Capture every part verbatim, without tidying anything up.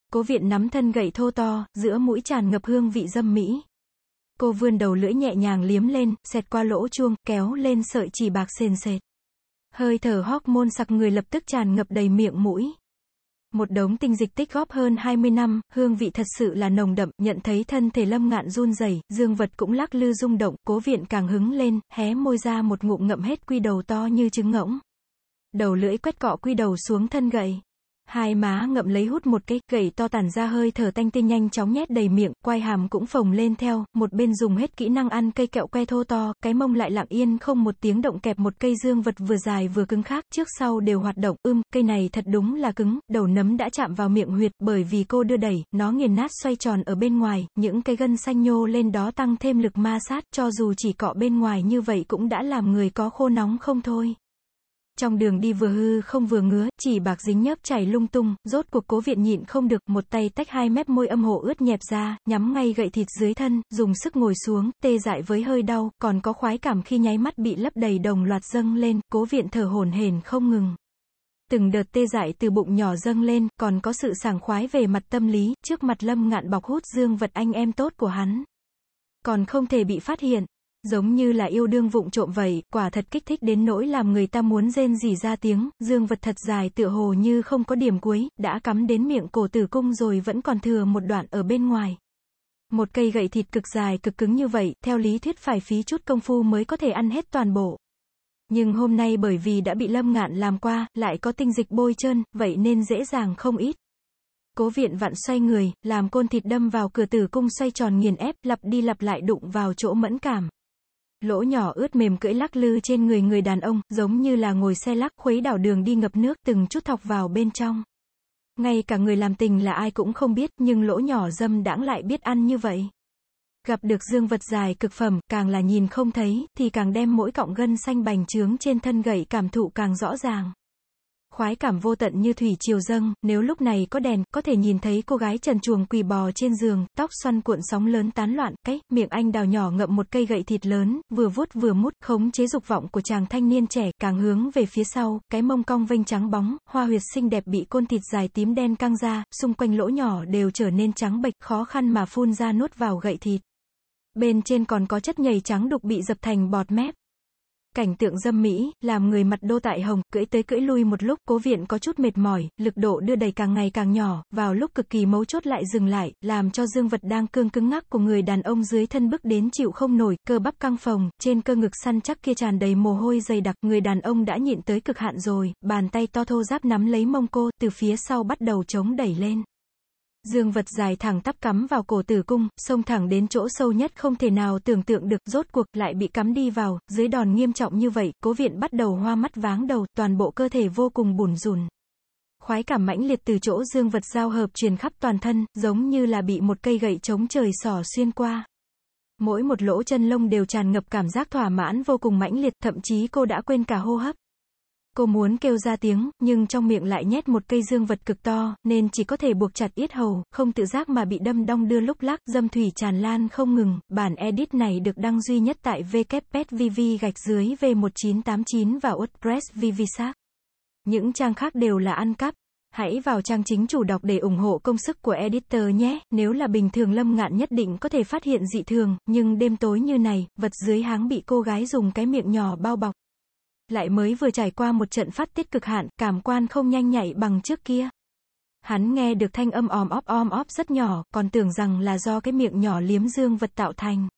Cố Viện nắm thân gậy thô to, giữa mũi tràn ngập hương vị dâm mỹ. Cô vươn đầu lưỡi nhẹ nhàng liếm lên, xẹt qua lỗ chuông, kéo lên sợi chỉ bạc sền sệt. Hơi thở hormone sặc người lập tức tràn ngập đầy miệng mũi. Một đống tinh dịch tích góp hơn hai mươi năm, hương vị thật sự là nồng đậm, nhận thấy thân thể Lâm Ngạn run rẩy, dương vật cũng lắc lư rung động, Cố Viện càng hứng lên, hé môi ra một ngụm ngậm hết quy đầu to như trứng ngỗng. Đầu lưỡi quét cọ quy đầu xuống thân gậy. Hai má ngậm lấy hút một cái, gậy to tản ra hơi thở tanh tinh nhanh chóng nhét đầy miệng, quai hàm cũng phồng lên theo, một bên dùng hết kỹ năng ăn cây kẹo que thô to, cái mông lại lặng yên không một tiếng động kẹp một cây dương vật vừa dài vừa cứng khác, trước sau đều hoạt động, ưm, cây này thật đúng là cứng, đầu nấm đã chạm vào miệng huyệt, bởi vì cô đưa đẩy, nó nghiền nát xoay tròn ở bên ngoài, những cái gân xanh nhô lên đó tăng thêm lực ma sát, cho dù chỉ cọ bên ngoài như vậy cũng đã làm người có khô nóng không thôi. Trong đường đi vừa hư không vừa ngứa, chỉ bạc dính nhớp chảy lung tung, rốt cuộc Cố Viện nhịn không được, một tay tách hai mép môi âm hộ ướt nhẹp ra, nhắm ngay gậy thịt dưới thân, dùng sức ngồi xuống, tê dại với hơi đau, còn có khoái cảm khi nháy mắt bị lấp đầy đồng loạt dâng lên, Cố Viện thở hổn hển không ngừng. Từng đợt tê dại từ bụng nhỏ dâng lên, còn có sự sảng khoái về mặt tâm lý, trước mặt Lâm Ngạn bọc hút dương vật anh em tốt của hắn. Còn không thể bị phát hiện. Giống như là yêu đương vụng trộm vậy, quả thật kích thích đến nỗi làm người ta muốn rên rỉ ra tiếng, dương vật thật dài tựa hồ như không có điểm cuối, đã cắm đến miệng cổ tử cung rồi vẫn còn thừa một đoạn ở bên ngoài. Một cây gậy thịt cực dài cực cứng như vậy, theo lý thuyết phải phí chút công phu mới có thể ăn hết toàn bộ. Nhưng hôm nay bởi vì đã bị Lâm Ngạn làm qua, lại có tinh dịch bôi trơn, vậy nên dễ dàng không ít. Cố Viện vặn xoay người, làm côn thịt đâm vào cửa tử cung xoay tròn nghiền ép, lặp đi lặp lại đụng vào chỗ mẫn cảm. Lỗ nhỏ ướt mềm cưỡi lắc lư trên người người đàn ông, giống như là ngồi xe lắc khuấy đảo đường đi ngập nước, từng chút thọc vào bên trong. Ngay cả người làm tình là ai cũng không biết, nhưng lỗ nhỏ dâm đãng lại biết ăn như vậy. Gặp được dương vật dài cực phẩm, càng là nhìn không thấy, thì càng đem mỗi cọng gân xanh bành trướng trên thân gậy cảm thụ càng rõ ràng. Khoái cảm vô tận như thủy triều dâng, nếu lúc này có đèn, có thể nhìn thấy cô gái trần truồng quỳ bò trên giường, tóc xoăn cuộn sóng lớn tán loạn, cái, miệng anh đào nhỏ ngậm một cây gậy thịt lớn, vừa vuốt vừa mút, khống chế dục vọng của chàng thanh niên trẻ, càng hướng về phía sau, cái mông cong vênh trắng bóng, hoa huyệt xinh đẹp bị côn thịt dài tím đen căng ra, xung quanh lỗ nhỏ đều trở nên trắng bệch, khó khăn mà phun ra nuốt vào gậy thịt. Bên trên còn có chất nhầy trắng đục bị dập thành bọt mép. Cảnh tượng dâm mỹ, làm người mặt đô tại hồng, cưỡi tới cưỡi lui một lúc, Cố Viện có chút mệt mỏi, lực độ đưa đẩy càng ngày càng nhỏ, vào lúc cực kỳ mấu chốt lại dừng lại, làm cho dương vật đang cương cứng ngắc của người đàn ông dưới thân bức đến chịu không nổi, cơ bắp căng phồng, trên cơ ngực săn chắc kia tràn đầy mồ hôi dày đặc, người đàn ông đã nhịn tới cực hạn rồi, bàn tay to thô ráp nắm lấy mông cô, từ phía sau bắt đầu chống đẩy lên. Dương vật dài thẳng tắp cắm vào cổ tử cung, xông thẳng đến chỗ sâu nhất không thể nào tưởng tượng được, rốt cuộc lại bị cắm đi vào, dưới đòn nghiêm trọng như vậy, Cố Viện bắt đầu hoa mắt váng đầu, toàn bộ cơ thể vô cùng bủn rủn. Khoái cảm mãnh liệt từ chỗ dương vật giao hợp truyền khắp toàn thân, giống như là bị một cây gậy chống trời xỏ xuyên qua. Mỗi một lỗ chân lông đều tràn ngập cảm giác thỏa mãn vô cùng mãnh liệt, thậm chí cô đã quên cả hô hấp. Cô muốn kêu ra tiếng, nhưng trong miệng lại nhét một cây dương vật cực to, nên chỉ có thể buộc chặt yết hầu, không tự giác mà bị đâm đong đưa lúc lắc, dâm thủy tràn lan không ngừng. Bản edit này được đăng duy nhất tại w w w chấm v v gạch dưới v một chín tám chín và WordPress vvsac. Những trang khác đều là ăn cắp. Hãy vào trang chính chủ đọc để ủng hộ công sức của editor nhé. Nếu là bình thường Lâm Ngạn nhất định có thể phát hiện dị thường, nhưng đêm tối như này, vật dưới háng bị cô gái dùng cái miệng nhỏ bao bọc. Lại mới vừa trải qua một trận phát tiết cực hạn, cảm quan không nhanh nhạy bằng trước kia. Hắn nghe được thanh âm om óp om óp rất nhỏ, còn tưởng rằng là do cái miệng nhỏ liếm dương vật tạo thành.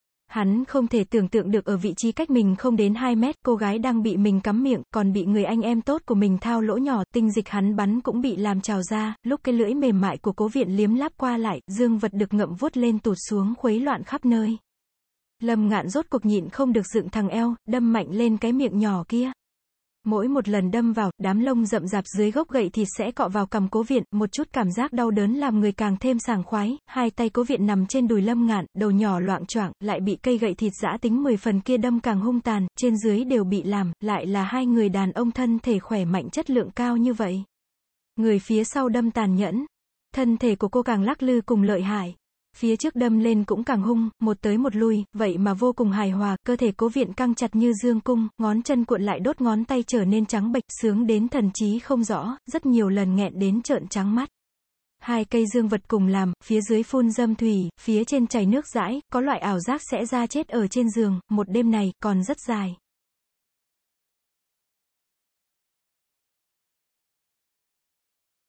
Hắn không thể tưởng tượng được ở vị trí cách mình không đến hai mét, cô gái đang bị mình cắm miệng, còn bị người anh em tốt của mình thao lỗ nhỏ, tinh dịch hắn bắn cũng bị làm trào ra, lúc cái lưỡi mềm mại của Cố Viện liếm láp qua lại, dương vật được ngậm vuốt lên tụt xuống khuấy loạn khắp nơi. Lâm Ngạn rốt cuộc nhịn không được dựng thẳng eo, đâm mạnh lên cái miệng nhỏ kia. Mỗi một lần đâm vào, đám lông rậm rạp dưới gốc gậy thịt sẽ cọ vào cằm Cố Viện, một chút cảm giác đau đớn làm người càng thêm sảng khoái. Hai tay Cố Viện nằm trên đùi Lâm Ngạn, đầu nhỏ loạng choạng, lại bị cây gậy thịt giã tính mười phần kia đâm càng hung tàn, trên dưới đều bị làm, lại là hai người đàn ông thân thể khỏe mạnh chất lượng cao như vậy. Người phía sau đâm tàn nhẫn, thân thể của cô càng lắc lư cùng lợi hại. Phía trước đâm lên cũng càng hung, một tới một lui, vậy mà vô cùng hài hòa, cơ thể Cố Viện căng chặt như dương cung, ngón chân cuộn lại đốt ngón tay trở nên trắng bệch, sướng đến thần trí không rõ, rất nhiều lần nghẹn đến trợn trắng mắt. Hai cây dương vật cùng làm, phía dưới phun dâm thủy, phía trên chảy nước dãi, có loại ảo giác sẽ ra chết ở trên giường, một đêm này, còn rất dài.